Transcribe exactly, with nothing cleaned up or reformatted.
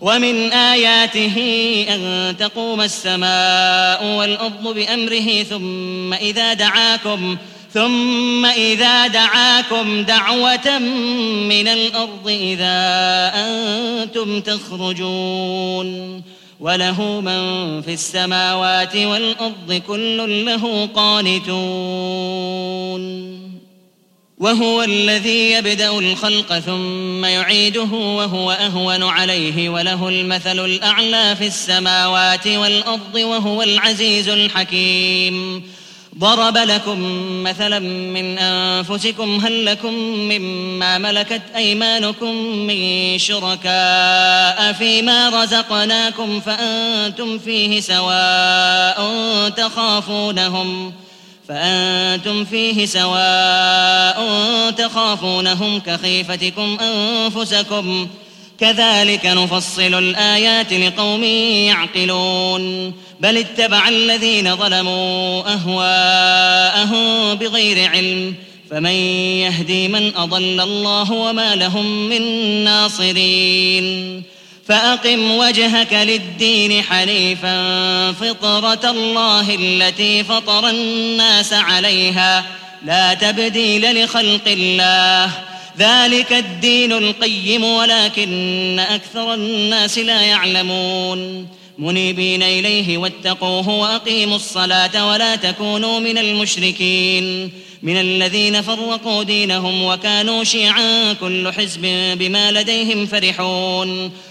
ومن آياته أن تقوم السماء والأرض بأمره ثم إذا دعاكم ثم إذا دعاكم دعوة من الأرض إذا أنتم تخرجون وله من في السماوات والأرض كل له قانتون وهو الذي يبدأ الخلق ثم يعيده وهو أهون عليه وله المثل الأعلى في السماوات والأرض وهو العزيز الحكيم ضرب لكم مثلا من أنفسكم هل لكم مما ملكت أيمانكم من شركاء فيما رزقناكم فأنتم فيه سواء تخافونهم فأنتم فيه سواء تخافونهم كخيفتكم أنفسكم كذلك نفصل الآيات لقوم يعقلون بل اتبع الذين ظلموا أهواءهم بغير علم فمن يهدي من أضل الله وما لهم من ناصرين فأقم وجهك للدين حنيفا فطرة الله التي فطر الناس عليها لا تبديل لخلق الله ذلك الدين القيم ولكن أكثر الناس لا يعلمون منيبين إليه واتقوه وأقيموا الصلاة ولا تكونوا من المشركين من الذين فرقوا دينهم وكانوا شيعا كل حزب بما لديهم فرحون